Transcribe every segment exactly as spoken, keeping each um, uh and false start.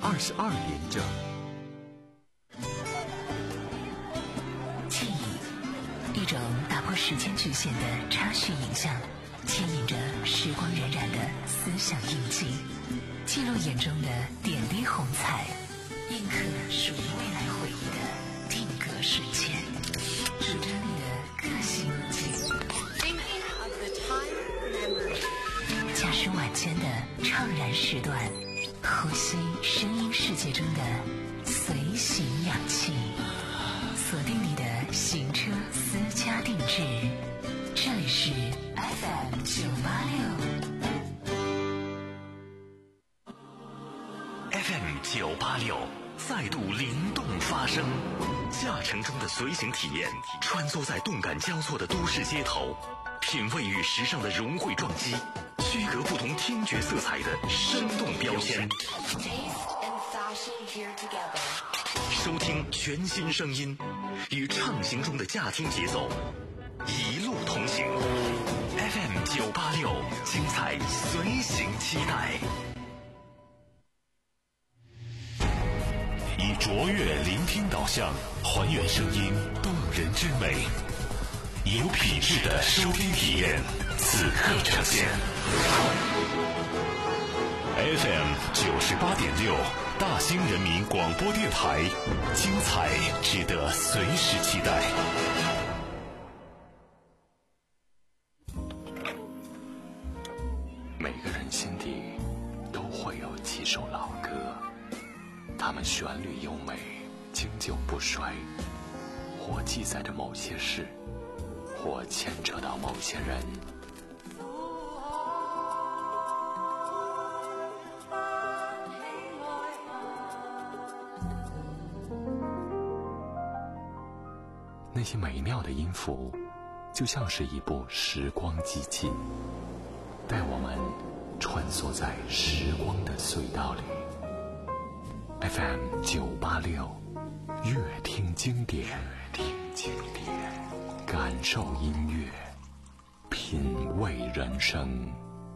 二十二连着。 记忆，一种打破时间局限的插叙影像，牵引着时光荏苒的思想印记，记录眼中的点滴红彩，印刻属于未来回忆的定格瞬间，主张你的个性记忆。驾驶晚间的怅然时段，呼吸声音世界中的随行氧气，锁定你的行车私家定制，这里是 F M 九八六 F M 九八六再度灵动发声，驾乘中的随行体验，穿梭在动感交错的都市街头，品味与时尚的融汇撞击，区隔不同听觉色彩的生动标签，收听全新声音，与畅行中的驾听节奏一路同行。 F M 九八六，精彩随行期待。以卓越聆听导向，还原声音动人之美，有品质的收听体验，此刻呈现。F M 九十八点六，大兴人民广播电台，精彩值得随时期待。每个人心底都会有几首老歌，它们旋律优美，经久不衰，或记载着某些事，或牵扯到某些人。那些美妙的音符，就像是一部时光机器，带我们穿梭在时光的隧道里。F M 九八六，乐听经典，乐听经典，感受音乐，品味人生。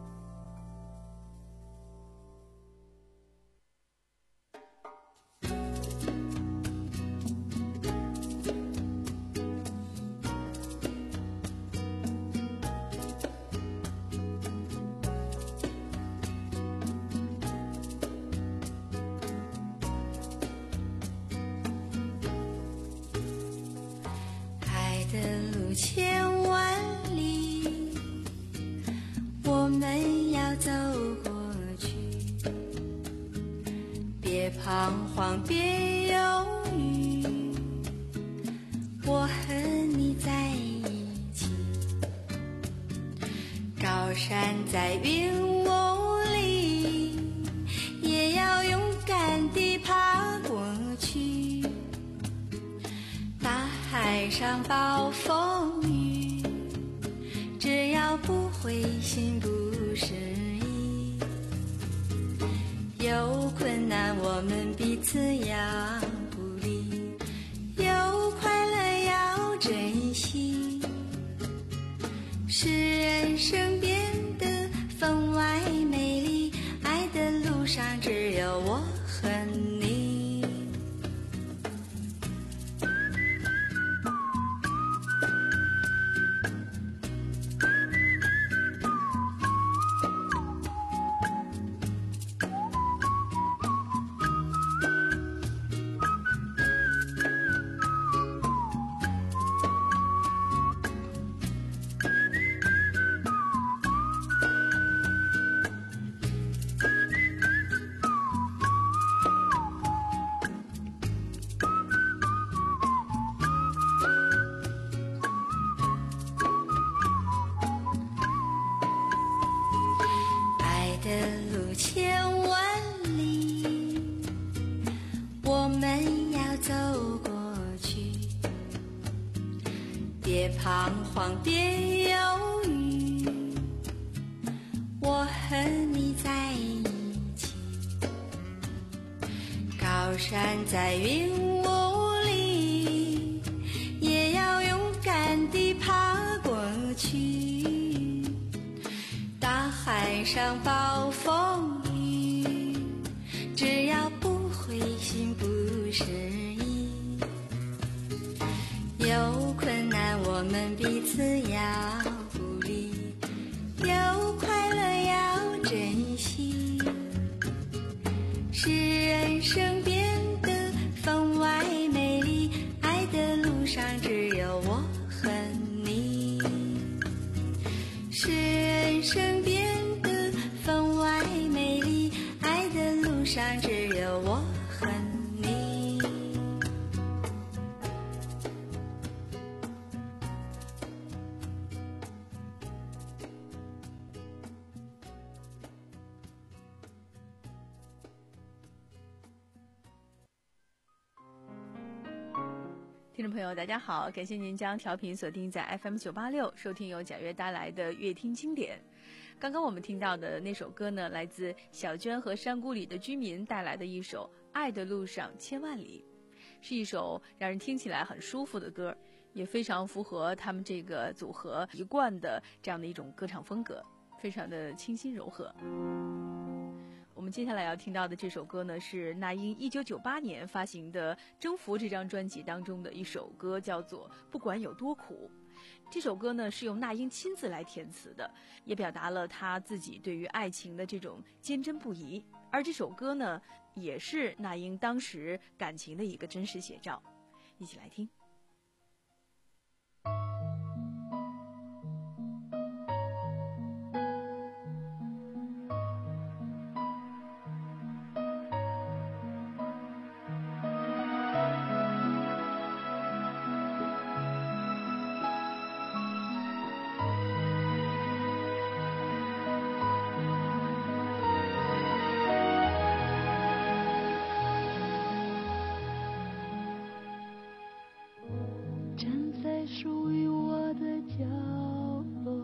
千万里，我们要走过去，别彷徨，别犹豫，我和你在一起。高山在云雾里，也要勇敢地爬过去。大海上暴风雨，只要不灰心不失意，有困难我们彼此要鼓励，有快乐要珍惜，使人生变得分外美丽。爱的路上只有我和你。千万里，我们要走过去，别彷徨，别犹豫，我和你在一起。高山在云雾里，也要勇敢地爬过去。大海上暴风雨，只要不是人生变得分外美丽，爱的路上只有我和你。是人生变得分外美丽，爱的路上只有我和你。 听众朋友大家好，感谢您将调频锁定在 F M 九八六，收听由贾悦带来的乐听经典。刚刚我们听到的那首歌呢，来自小娟和山谷里的居民带来的一首《爱的路上千万里》，是一首让人听起来很舒服的歌，也非常符合他们这个组合一贯的这样的一种歌唱风格，非常的清新柔和。我们接下来要听到的这首歌呢，是那英一九九八年发行的《征服》这张专辑当中的一首歌，叫做《不管有多苦》。这首歌呢是由那英亲自来填词的，也表达了她自己对于爱情的这种坚贞不移。而这首歌呢，也是那英当时感情的一个真实写照。一起来听。 属于我的角落，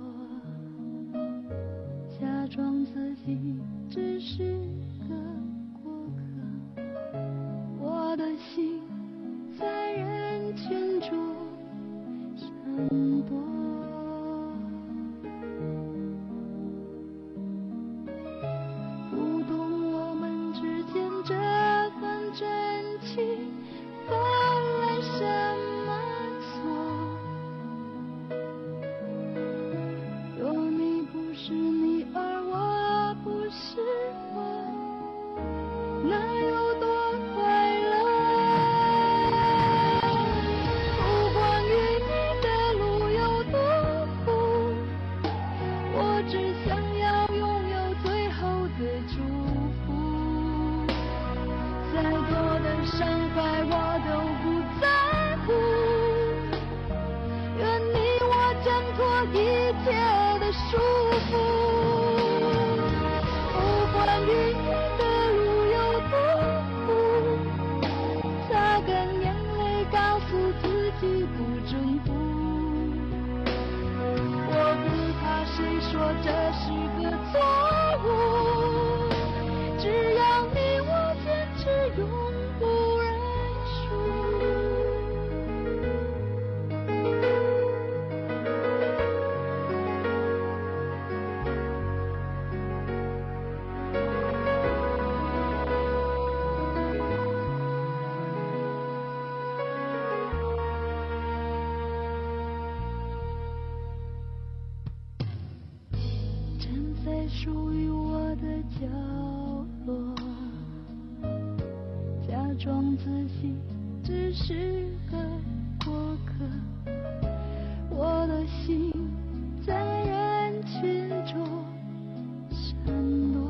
假装自己只是个过客，我的心在人群中闪躲，不懂我们之间这份真情犯了什么错。是你而我不是我，那有多快乐？不管与你的路有多苦，我只想要拥有最后的祝福。再多的伤害我都不在乎，愿你我挣脱一切的束缚。不管与你的路有多苦，擦干眼泪告诉自己不征服。我不怕谁说这是个错误，只要你我坚持永不认输。属于我的角落，假装自己只是个过客，我的心在人群中闪躲，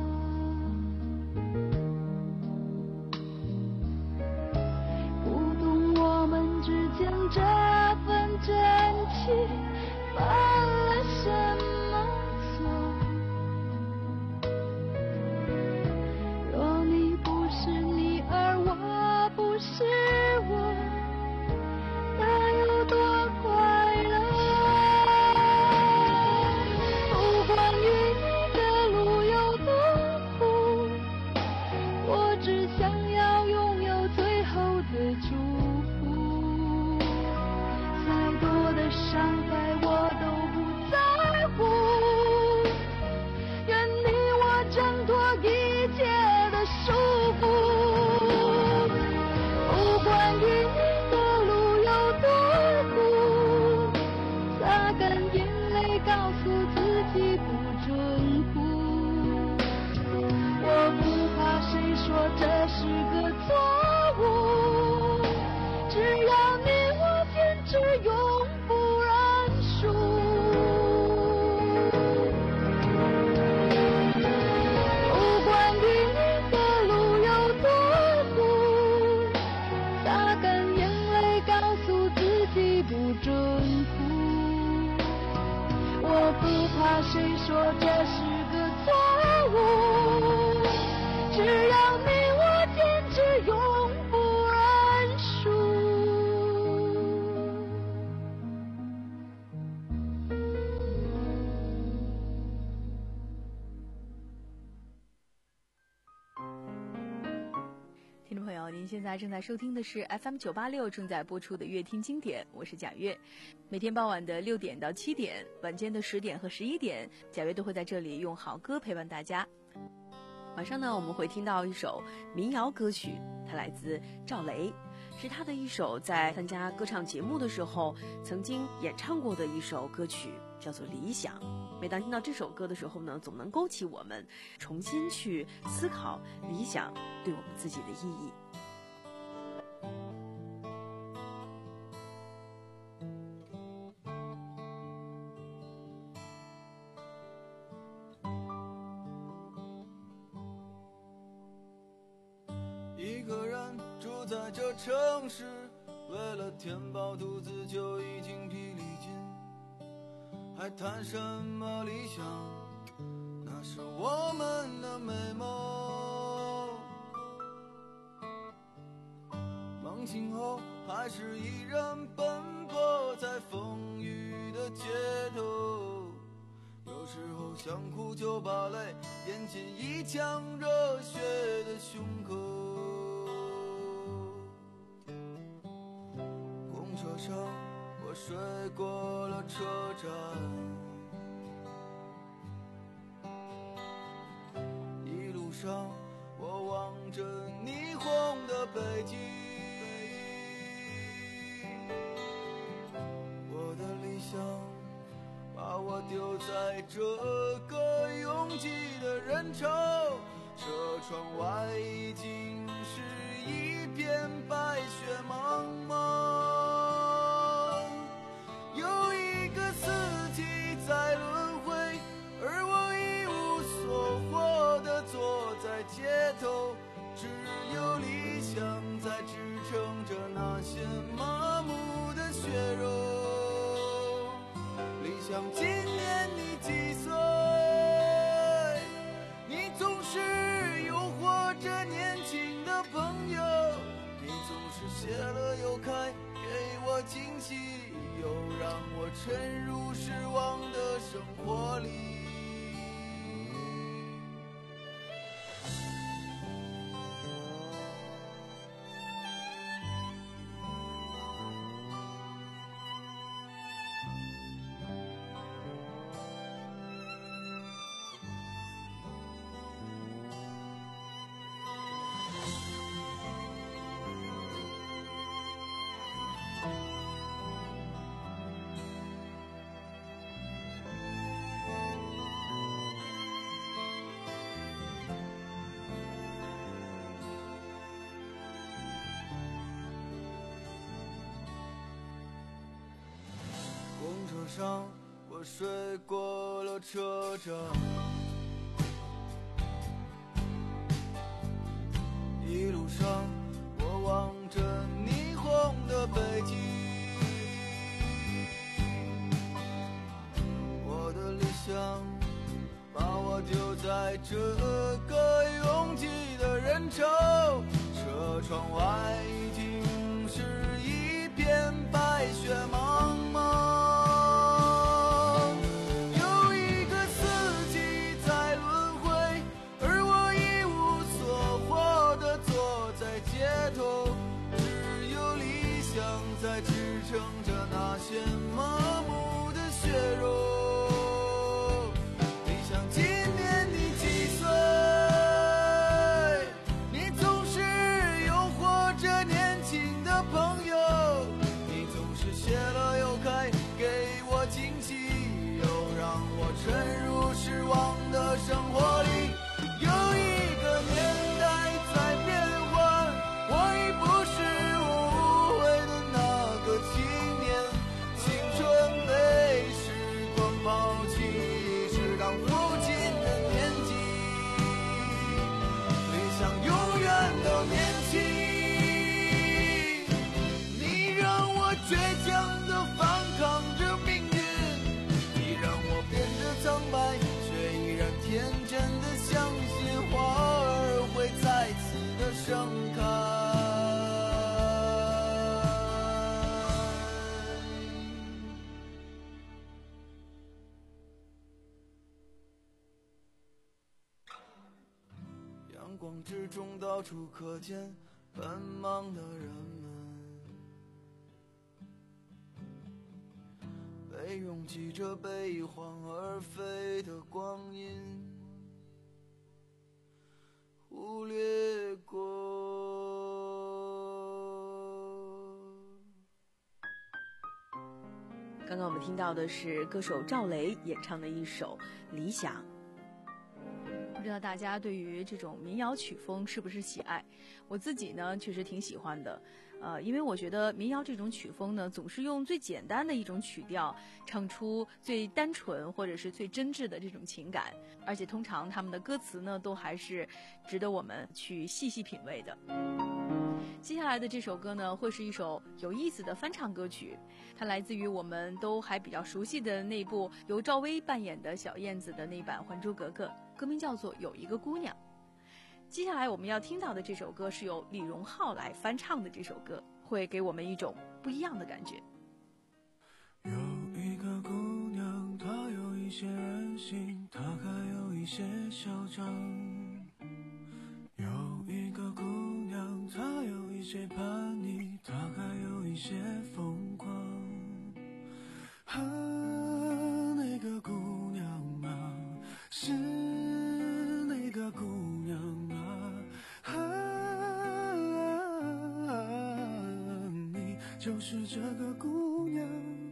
不懂我们之间这份真情犯了什么错。是我，那有多快乐？不管与你的路有多苦，我只想要拥有最后的祝福。再多的伤害我都不在乎，愿你我挣脱一切的束缚。不管与你的路有多苦，擦干眼泪告诉自己不征服。我不怕谁说是个错误。只要你我坚持，永不认输。不管与你的路有多苦，擦干眼泪，告诉自己不准哭。我不怕谁说这是个错误，只要你我坚持，永不认输。 听众朋友，您现在正在收听的是 F M 九八六正在播出的乐听经典，我是贾月。每天傍晚的六点到七点，晚间的十点和十一点，贾月都会在这里用好歌陪伴大家。晚上呢，我们会听到一首民谣歌曲，它来自赵雷，是他的一首在参加歌唱节目的时候曾经演唱过的一首歌曲，叫做《理想》。每当听到这首歌的时候呢，总能勾起我们重新去思考理想对我们自己的意义。 一个人住在这城市，为了填饱肚子就已经疲力尽，还谈什么理想？那是我们的美梦。梦醒后还是一人奔波在风雨的街头，有时候想哭就把泪咽进一腔热血的胸口。公车上我睡过了车站，一路上我望着霓虹的北京，我的理想把我丢在这个拥挤的人潮，车窗外已经是一片白雪茫茫。有一个四季在轮回，而我一无所获地坐在街头，只有理想在支撑着那些麻木的血肉。理想今年你几岁？你总是诱惑着年轻的朋友，你总是谢了又开，给我惊喜，又让我沉入失望的生活里。公车上我睡过了车站，一路上我望着霓虹的北京，我的理想把我丢在这个拥挤的人潮，车窗外已经是一片白雪茫茫。在支撑着那些麻木的血肉。理想今年你几岁？你总是诱惑着年轻的朋友，你总是谢了又开，给我惊喜，又让我沉入失望的生活里。有一个年代在变化， 中到处可见奔忙的人们，被拥挤着悲欢而飞的光阴忽略过。 刚刚我们听到的是歌手赵雷演唱的一首《理想》。不知道大家对于这种民谣曲风是不是喜爱？我自己呢确实挺喜欢的，呃，因为我觉得民谣这种曲风呢，总是用最简单的一种曲调唱出最单纯或者是最真挚的这种情感，而且通常他们的歌词呢都还是值得我们去细细品味的。接下来的这首歌呢，会是一首有意思的翻唱歌曲，它来自于我们都还比较熟悉的那部由赵薇扮演的小燕子的那版《还珠格格》，歌名叫做《有一个姑娘》。接下来我们要听到的这首歌是由李荣浩来翻唱的，这首歌会给我们一种不一样的感觉。 有一个姑娘，她有一些任性，她还有一些嚣张。有一个姑娘，她有一些叛逆，她还有一些疯狂。啊，那个姑娘啊，是那个姑娘啊，啊，你就是这个姑娘。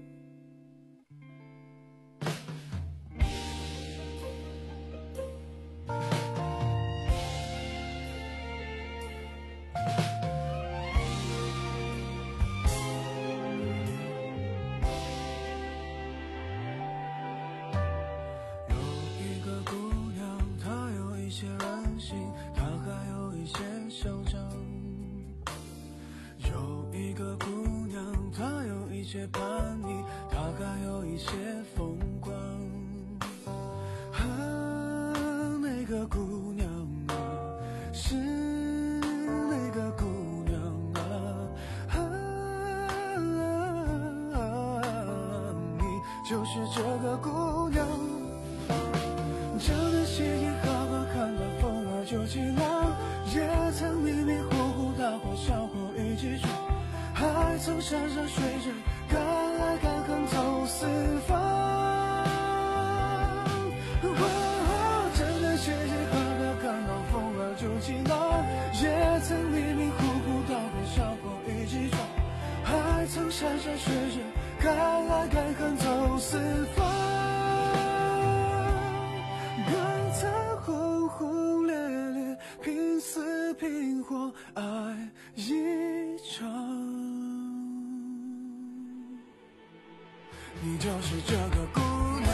叛逆，她还有一些疯狂。啊，那个姑娘啊，是那个姑娘啊，啊，你就是这个姑娘。这段时间好好看到风儿就起浪，也曾迷迷糊糊大伙小伙一起闯，还曾山山水水敢爱敢恨走四方。哦，这段时间好好看到风儿就起浪，也曾迷迷糊糊大伙小伙一起闯，还曾山山水水敢爱敢恨走四方。刚才轰轰烈烈拼死拼活爱一场，你就是这个姑娘。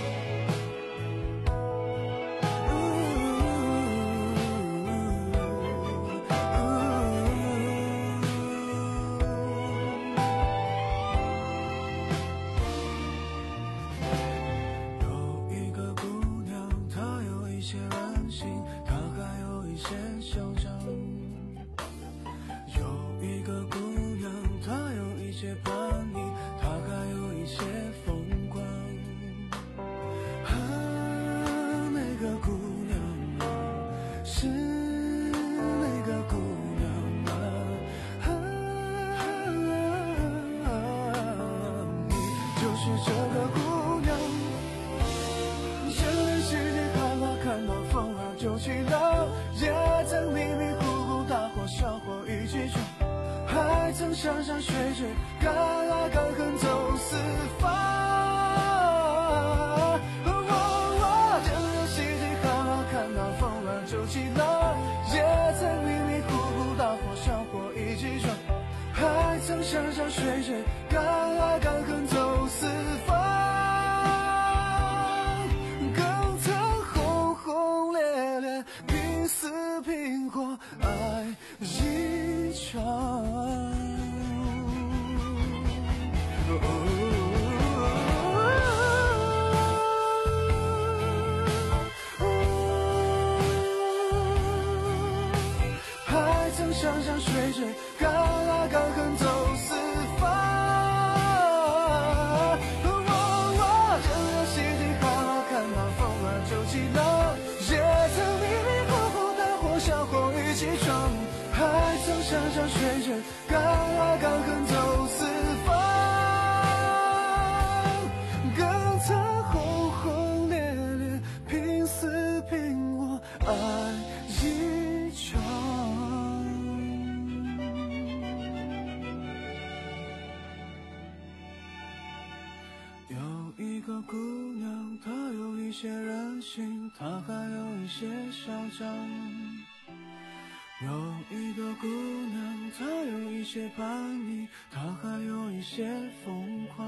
有一个姑娘，她有一些任性，她还有一些嚣张。有一个姑娘，她有一些叛逆，她还有一些疯狂。啊，那个姑娘啊，是那个姑娘啊，啊，你就是这个姑娘。这段时间好好看到风儿就起浪，也曾迷迷糊糊大伙小伙一起闯，还曾山山水水敢爱敢恨走四方。哦哦，这段时间好好看到风儿就起浪，也曾迷迷糊糊大伙小伙一起闯，还曾山山水水敢爱敢恨走四方。更曾轰轰烈烈拼死拼活爱一场。还曾山山水水敢爱敢恨走四方。这段时间好好看到风儿就起浪，也曾迷迷糊糊大伙小伙一起还曾山山水水，敢爱敢恨走四方，更曾轰轰烈烈，拼死拼活爱一场。有一个姑娘，她有一些任性，她还有一些嚣张。有一个姑娘，她有一些叛逆，她还有一些疯狂。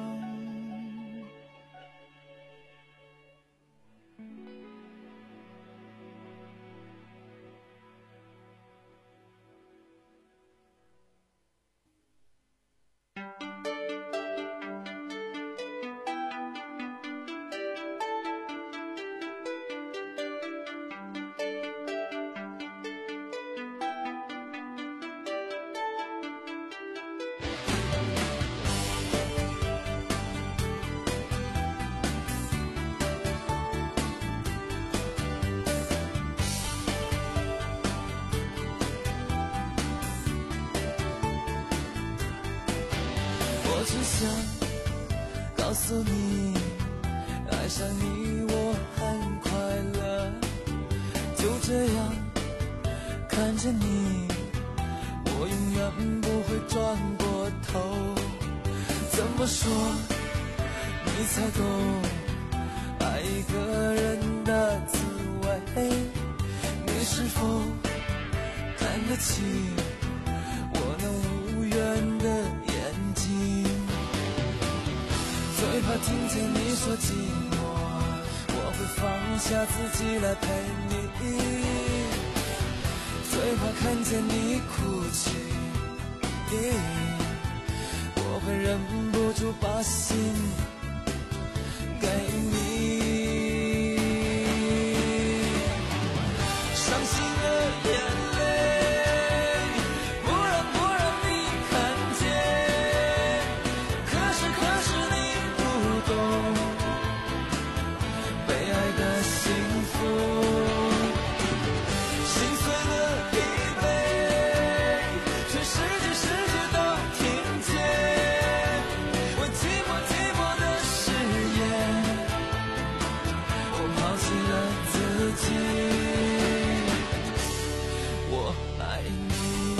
只想告诉你，爱上你我很快乐，就这样看着你，我永远不会转过头。怎么说你才懂爱一个人的滋味？你是否看得起我那无缘的眼睛？最怕听见你说寂寞，我会放下自己来陪你。最怕看见你哭泣，我会忍不住把心给你。伤心的眼泪不让不让你看见，可是可是你不懂被爱的幸福，心碎的疲惫，全世界世界都听见，我寂寞寂寞的誓言，我抛弃了自己，我爱你。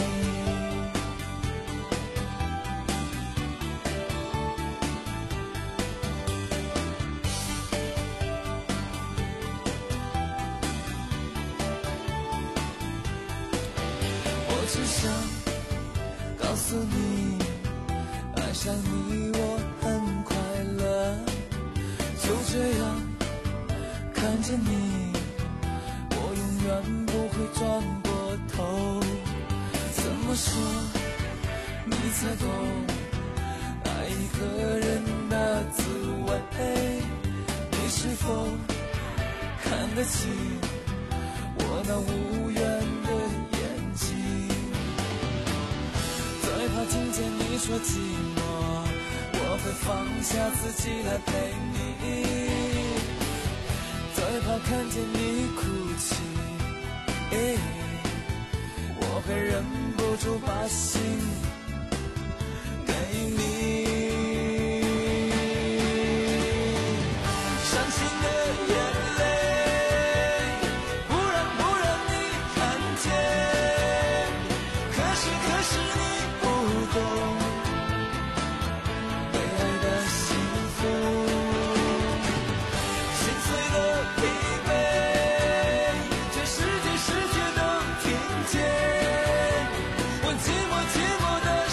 我只想告诉你，爱上你我很快乐，就这样看着你，我永远不会转过头。怎么说你才懂爱一个人的滋味？你是否看得起我那无缘的眼睛？最怕听见你说寂寞，我会放下自己来陪你。最怕看见你哭泣，我会忍不住把心给你。伤心的眼泪不让不让你看见，可是可是你不懂被爱的幸福，心碎的疲惫，全世界世界都听见，我寂寞寂寞的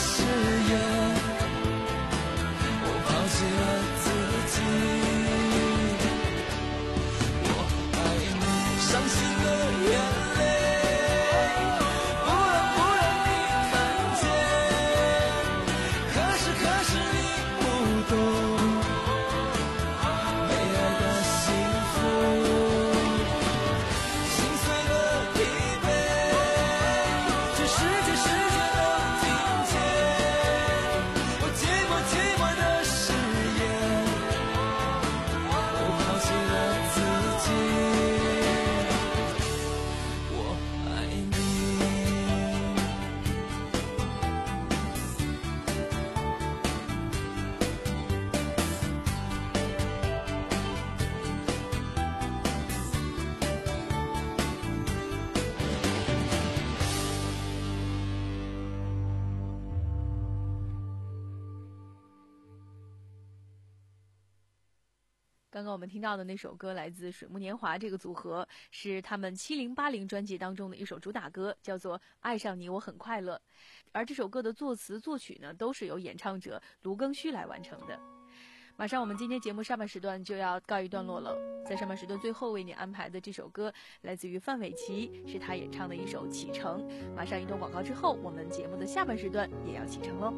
刚刚我们听到的那首歌来自水木年华这个组合，是他们七零八零专辑当中的一首主打歌，叫做《爱上你我很快乐》。而这首歌的作词作曲呢，都是由演唱者卢庚戌来完成的。马上我们今天节目上半时段就要告一段落了，在上半时段最后为你安排的这首歌来自于范玮琪，是他演唱的一首《启程》。马上一段广告之后，我们节目的下半时段也要启程喽。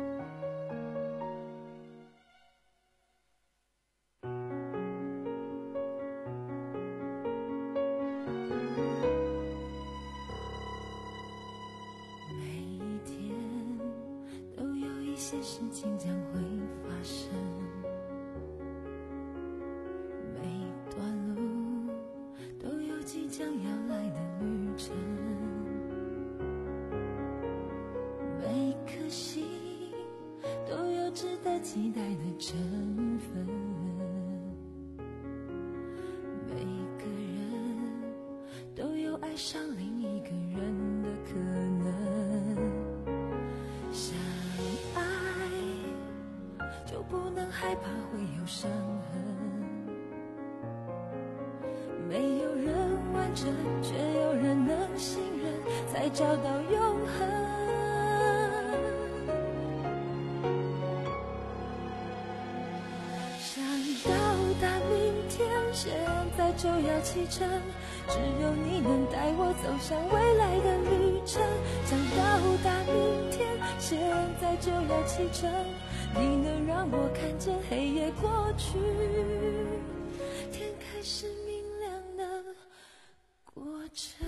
事情将会发生，每段路都有即将要来的旅程，每颗心都有值得期待的成分，每个人都有爱上另一个人的可能，相爱就不能害怕会有伤痕，没有人完整，却有人能信任，才找到永恒。想到达明天，现在就要启程，只有你能带我走向未来的旅程。想到达明天，现在就要启程，你能让我看见黑夜过去，天开始明亮的过程。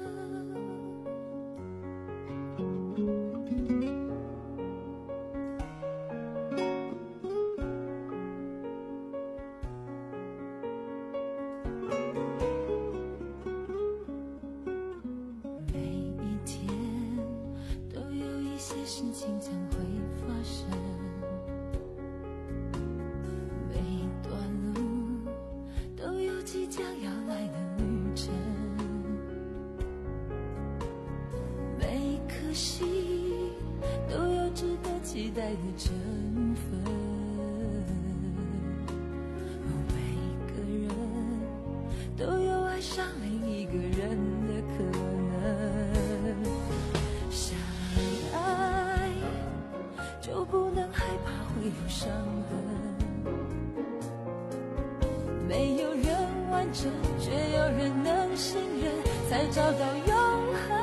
每一天都有一些事情将会发生，即将要来的旅程，每颗心都有值得期待的成分，每个人都有爱上另一个人的可能，相爱就不能害怕会有伤痕，没有人完整，却有人能信任，才找到永恒。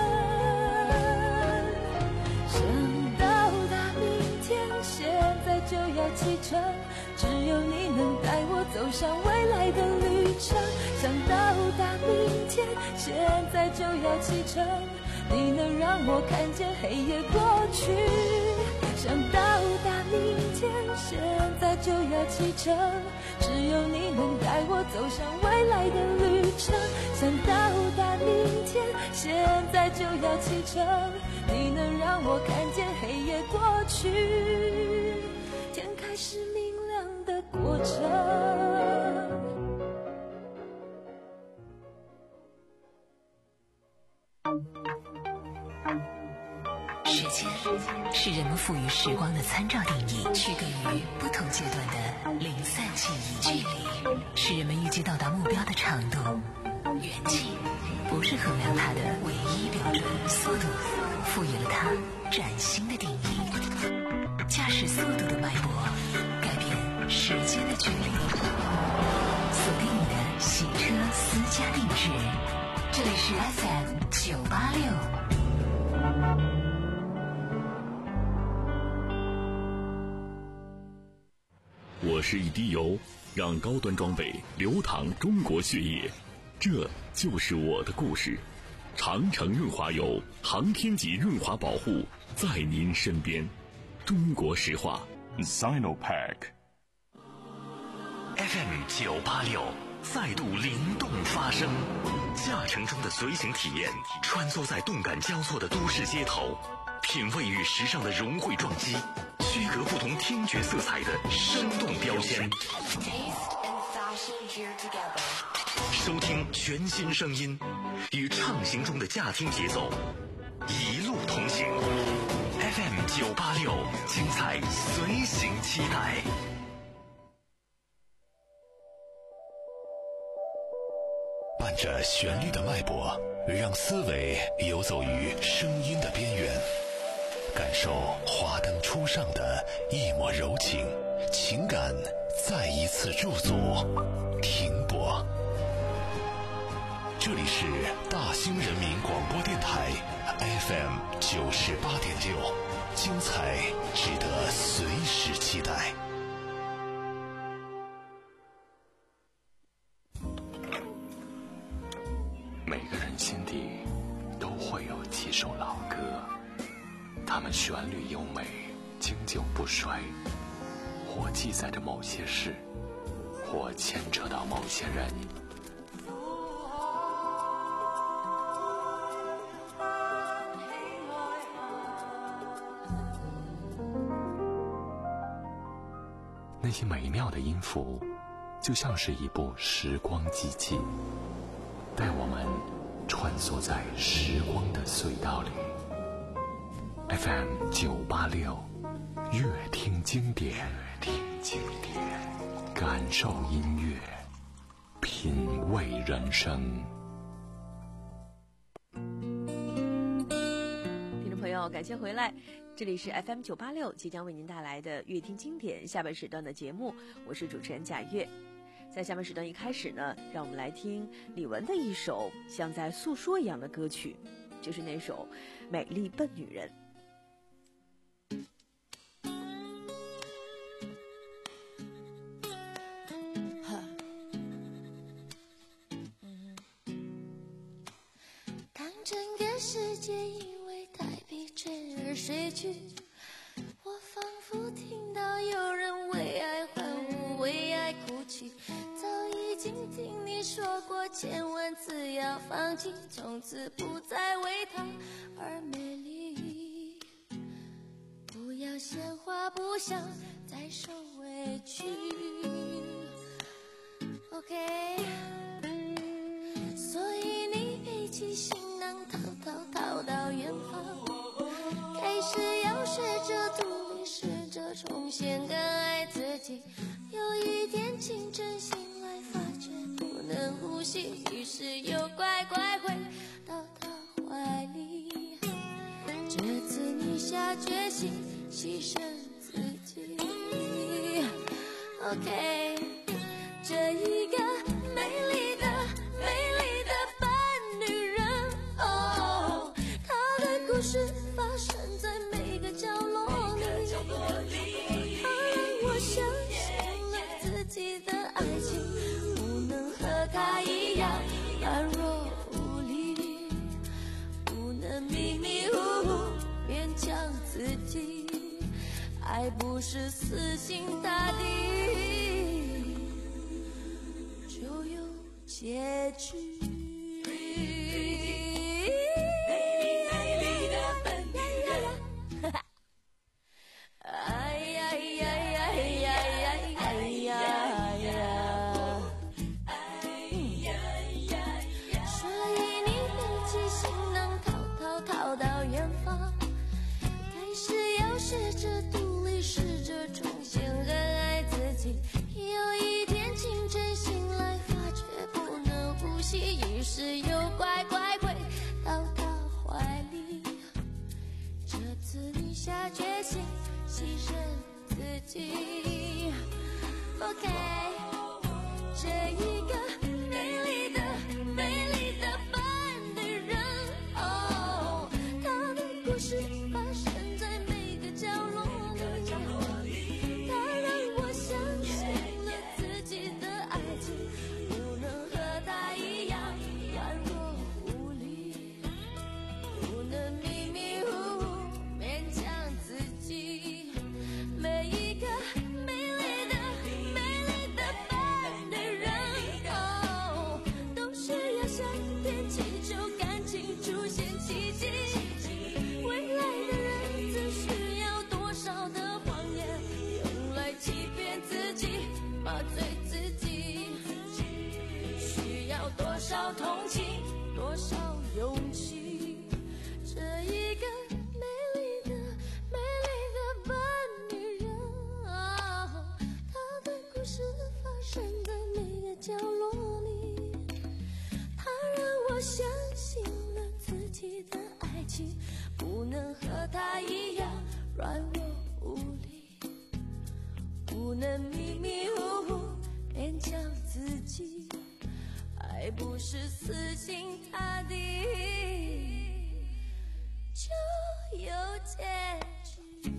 想到达明天，现在就要启程，只有你能带我走向未来的旅程。想到达明天，现在就要启程，你能让我看见黑夜过去。想到达明天，现在就要启程，只有你能带我走向未来的旅程。想到达明天，现在就要启程，你能让我看见黑夜过去，天开始明亮的过程。 时间是人们赋予时光的参照定义，区隔于不同阶段的零散记忆。距离是人们预计到达目标的长度，远近不是衡量它的唯一标准。速度赋予了它崭新的定义，驾驶速度的脉搏改变时间的距离。锁定你的洗车私家定制，这里是 F M 九八六。 我是一滴油，让高端装备流淌中国血液，这就是我的故事。长城润滑油，航天级润滑保护，在您身边。中国石化 Sinopec F M 九八六再度灵动发声，驾乘中的随行体验，穿梭在动感交错的都市街头，品味与时尚的融汇撞击，区隔不同听觉色彩的生动标签，收听全新声音，与畅行中的驾听节奏，一路同行。F M 九八六，精彩随行期待。 着旋律的脉搏，让思维游走于声音的边缘，感受华灯初上的一抹柔情，情感再一次驻足停泊。这里是大兴人民广播电台 F M 九十八点六，精彩值得随时期待。 每个人心底都会有几首老歌，它们旋律优美，经久不衰，或记载着某些事，或牵扯到某些人。那些美妙的音符，就像是一部时光机器，带我们穿梭在时光的隧道里。F M 九八六，乐听经典，乐听经典，感受音乐，品味人生。 听众朋友，感谢回来，这里是 F M 九八六，即将为您带来的乐听经典下半时段的节目，我是主持人贾月。在下半时段一开始呢，让我们来听李玟的一首像在诉说一样的歌曲，就是那首《美丽笨女人》。 当整个世界因为太疲倦而睡去，我仿佛听到有人为爱欢呼，为爱哭泣。早已经听你说过千万次要放弃，从此不再为他而美丽。不要闲话，不想再受委屈。 OK， 所以你背起行囊逃逃逃到远方，开始要学着独立，试着重新更爱自己。有一天清晨醒来，发觉不能呼吸，于是又乖乖回到他怀里。这次你下决心牺牲自己。OK， 这一个美丽的美丽的笨女人，哦，她的故事发生在每个角落里，她让我相信了自己的爱情不能和她一样软弱无力，不能迷迷糊糊勉强自己，爱不是死心塌地就有结局。试着独立，试着重新更爱自己。有一天清晨醒来，发觉不能呼吸，于是又乖乖回到他怀里。这次你下决心牺牲自己。OK， 这一个美丽的美丽的笨女人，哦，她的故事发生在角落里，他让我相信了自己的爱情不能和他一样软弱无力，不能迷迷糊糊勉强自己。每一个美丽的美丽的笨女人， 软弱无力，不能迷迷糊糊勉强自己，爱不是死心塌地就有结局。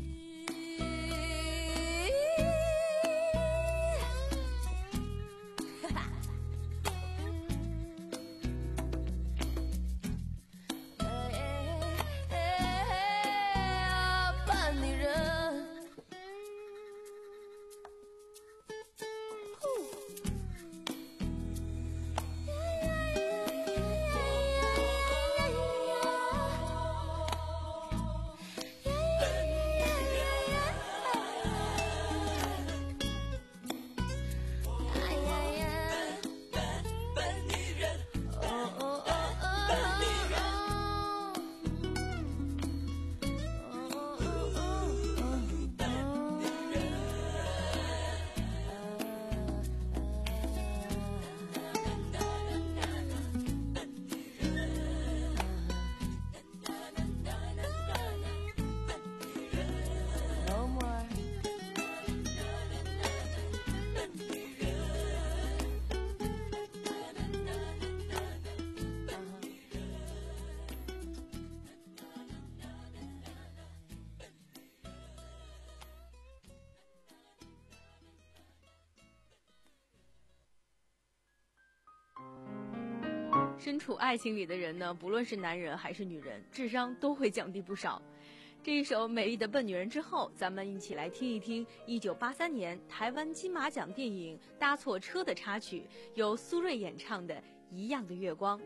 身处爱情里的人呢，不论是男人还是女人，智商都会降低不少。这一首《美丽的笨女人》之后，咱们一起来听一听一九八三年台湾金马奖电影《搭错车》的插曲，由苏芮演唱的《一样的月光》。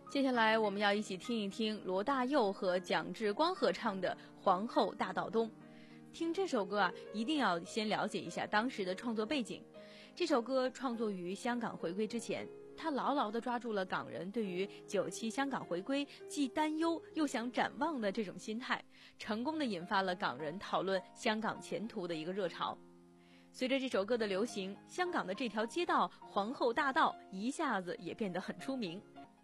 接下来我们要一起听一听罗大佑和蒋志光合唱的《皇后大道东》。听这首歌啊，一定要先了解一下当时的创作背景。这首歌创作于香港回归之前，它牢牢地抓住了港人对于九七香港回归既担忧又想展望的这种心态，成功地引发了港人讨论香港前途的一个热潮。随着这首歌的流行，香港的这条街道皇后大道一下子也变得很出名。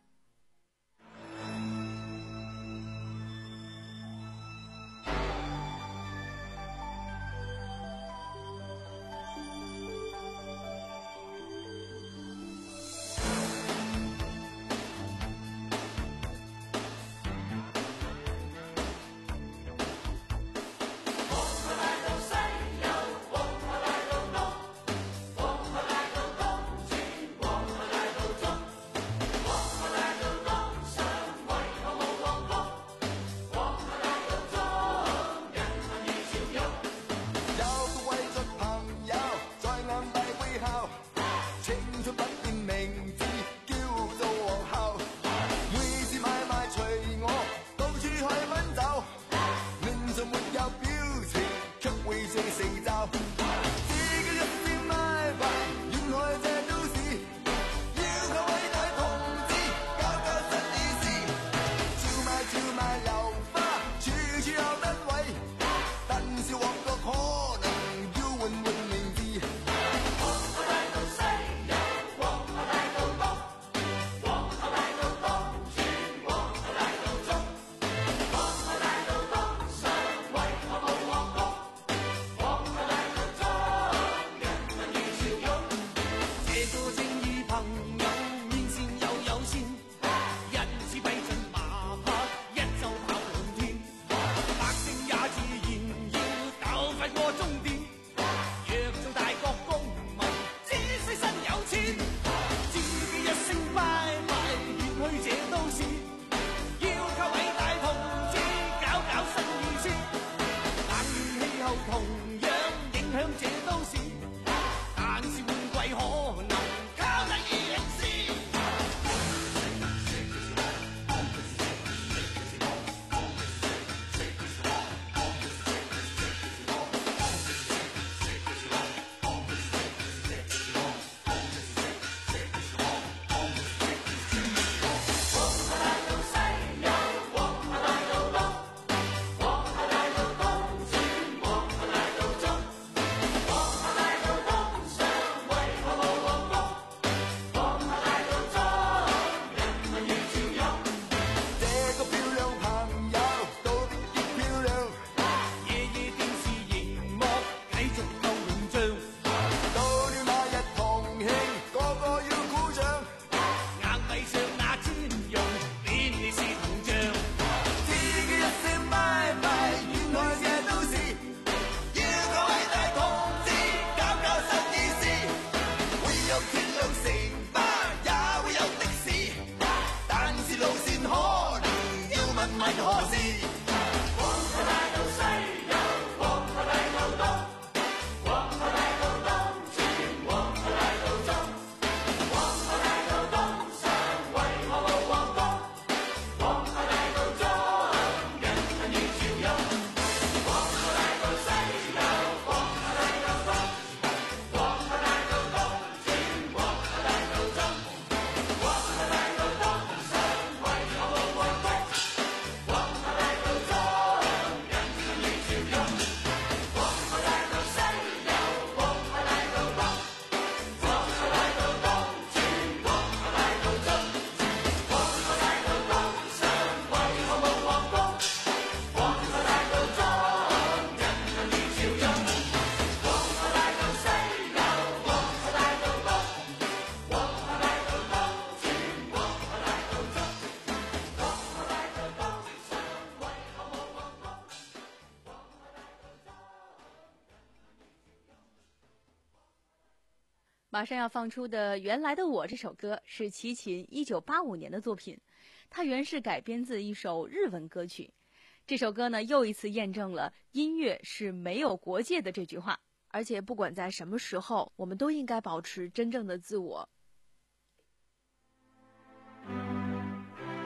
马上要放出的《原来的我》这首歌是齐秦一九八五年的作品，它原是改编自一首日文歌曲。这首歌呢，又一次验证了音乐是没有国界的这句话，而且不管在什么时候，我们都应该保持真正的自我。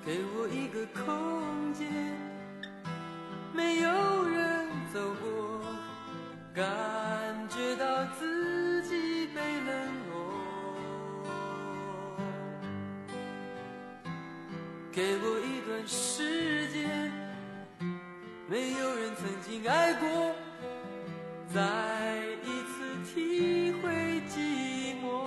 给我一个空间，没有人走过，感觉到自己被冷落。给我一段时间，没有人曾经爱过，再一次体会寂寞。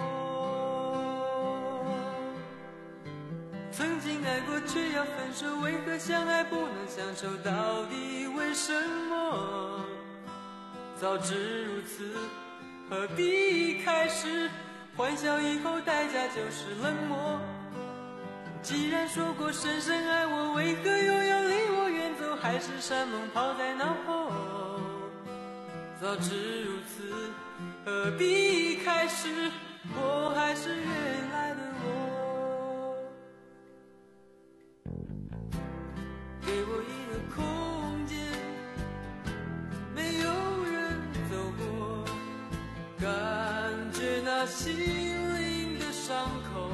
曾经爱过却要分手，为何相爱不能相守？到底为什么？早知如此，何必开始？欢笑以后代价就是冷漠。既然说过深深爱我，为何又要离我远走？还是山盟抛在脑后。早知如此，何必开始？我还是原来的我。给我一个空间，没有人走过，感觉那心灵的伤口。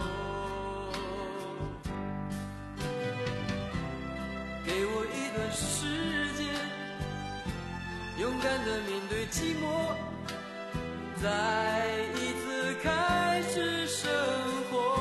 给我一段时间，勇敢地面对寂寞，再一次开始生活。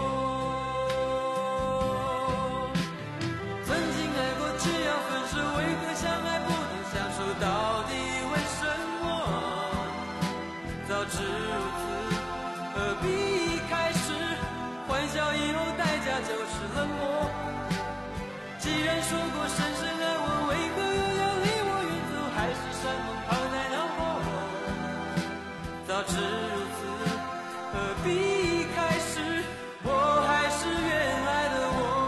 曾经爱过却要分手，为何相爱不能相守？到底为什么？早知如此，何必开始？欢笑以后代价就是冷漠。既然说过深深爱我，为何又要离我远走？还是山盟抛在脑后。早知如此，何必开始？我还是原来的我。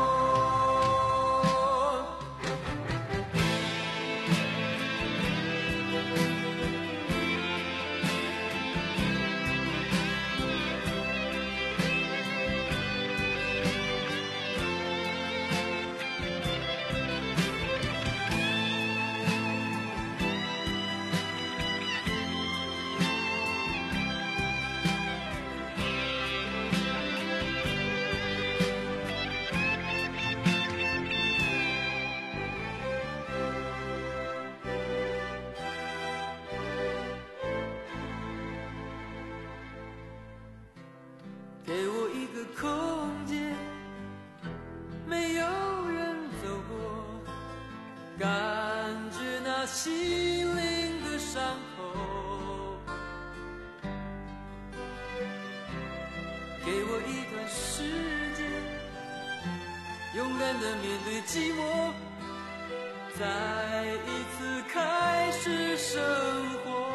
给我一个空间，没有人走过，感觉那心灵的伤口。给我一段时间，勇敢地面对寂寞，再一次开始生活。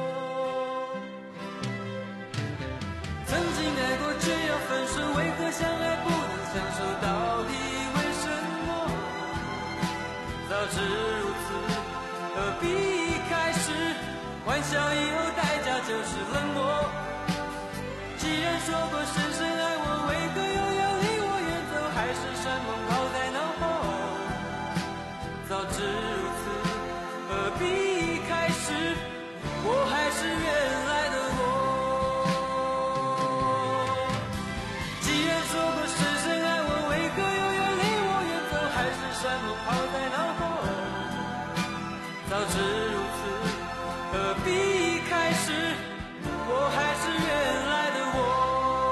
曾经爱过却要分手，为何相爱不能相守？到底为什么？早知如此，何必开始？欢笑以后代价就是冷漠。既然说过深深爱我，为何又要离我远走？还是山盟抛在脑后。早知如此，何必开始？我还是原来的我。说过深深爱我，为何又要离我远走？还是山盟抛在脑后。早知如此，何必开始？我还是原来的我。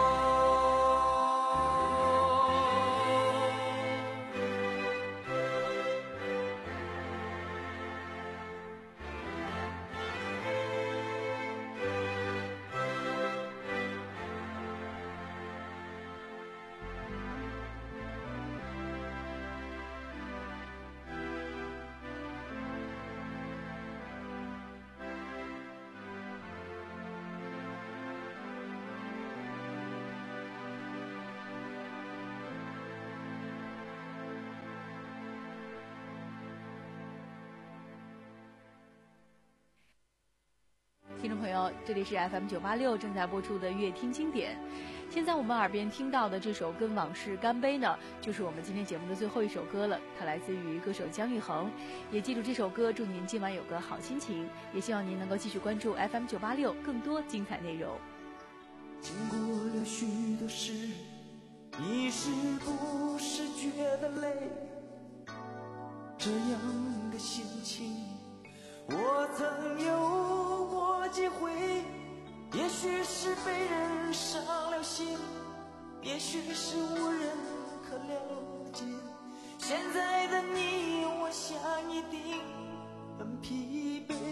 听众朋友，这里是 F M 九八六正在播出的乐听经典。现在我们耳边听到的这首《跟往事干杯》呢，就是我们今天节目的最后一首歌了。它来自于歌手姜育恒。也记住这首歌，祝您今晚有个好心情。也希望您能够继续关注 F M 九八六更多精彩内容。 经过了许多事， 你是不是觉得累？这样的心情，我曾有过几回，也许是被人伤了心，也许是无人可了解。现在的你，我想一定很疲惫。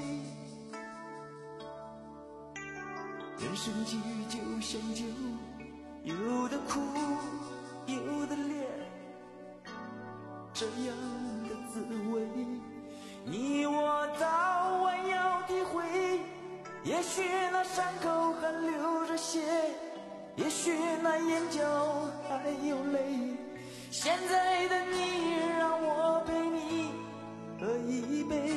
人生际遇就像酒，有的苦，有的烈，这样的滋味，你我早晚要体会。也许那伤口还流着血，也许那眼角还有泪。现在的你，让我陪你喝一杯，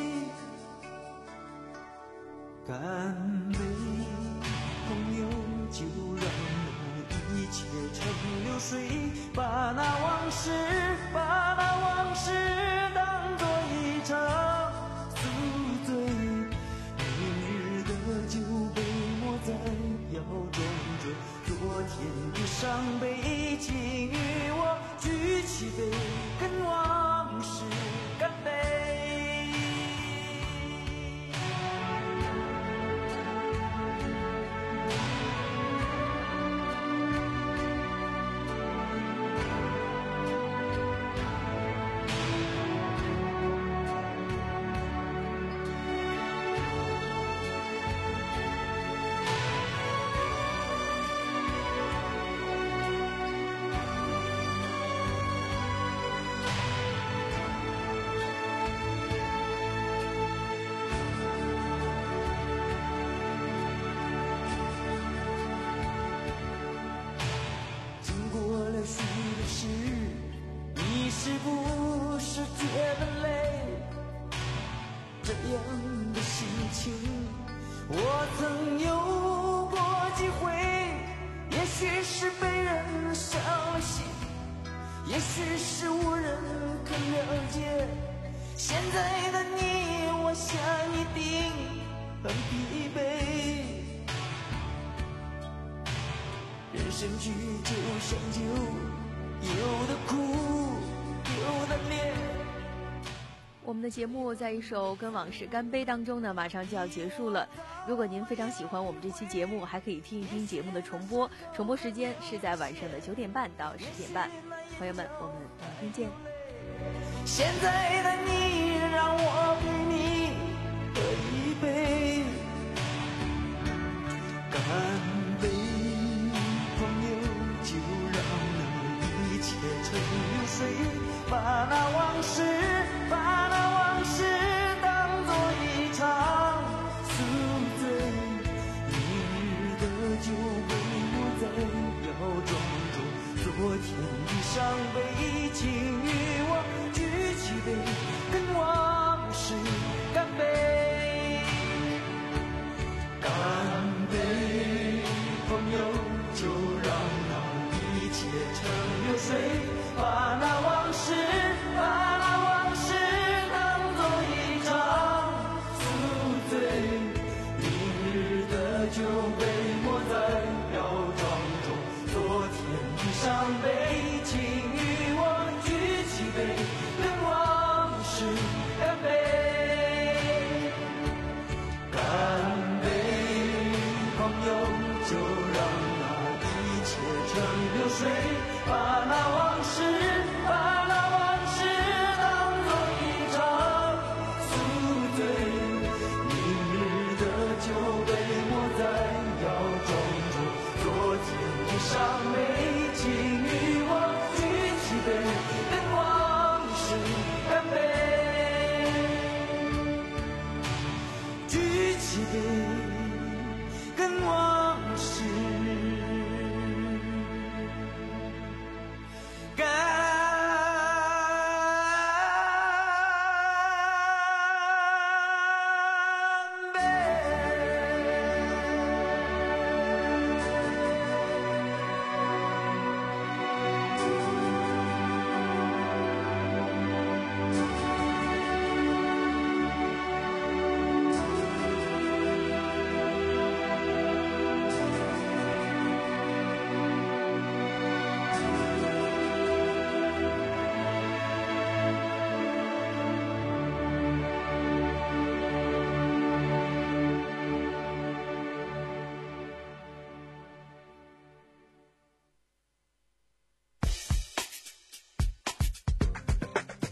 干杯，朋友，就让那一切成流水，把那往事，把那往事当作一场宿醉。明日的酒被抹在窑中中，昨天的伤悲，请与我举起杯，跟往事干杯。是不是觉得累？这样的心情，我曾有过几回。也许是被人伤了心，也许是无人可了解。现在的你，我想一定很疲惫。人生剧就像酒，有的苦，有的烈。 我们的节目在一首《跟往事干杯》当中呢，马上就要结束了。如果您非常喜欢我们这期节目，还可以听一听节目的重播，重播时间是在晚上的九点半到十点半。朋友们，我们明天见。 现在的你，让我陪你喝一杯，干杯，朋友，就让那一切成流水。把那往事，把那往事当作一场宿醉。明日的酒被抹在窑庄中，昨天的伤悲，请与我举起杯，跟往事干杯。干杯，朋友，就让那一切成流水。把那往事，把那往事当作一场宿醉。明日的酒被抹在窑庄中，昨天的伤悲，请与我举起杯，跟往事干杯。干杯，朋友，就让那一切成流水。把那往事，把那往事当作一场宿醉。明日的酒被抹在窑庄中，昨天的伤悲，请与我举起杯，跟往事干杯。举起杯，跟往事干。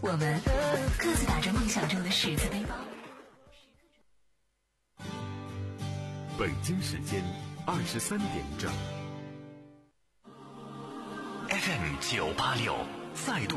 我们各自打着梦想中的十字背包。 北京时间二十三点整。 F M 九八六再度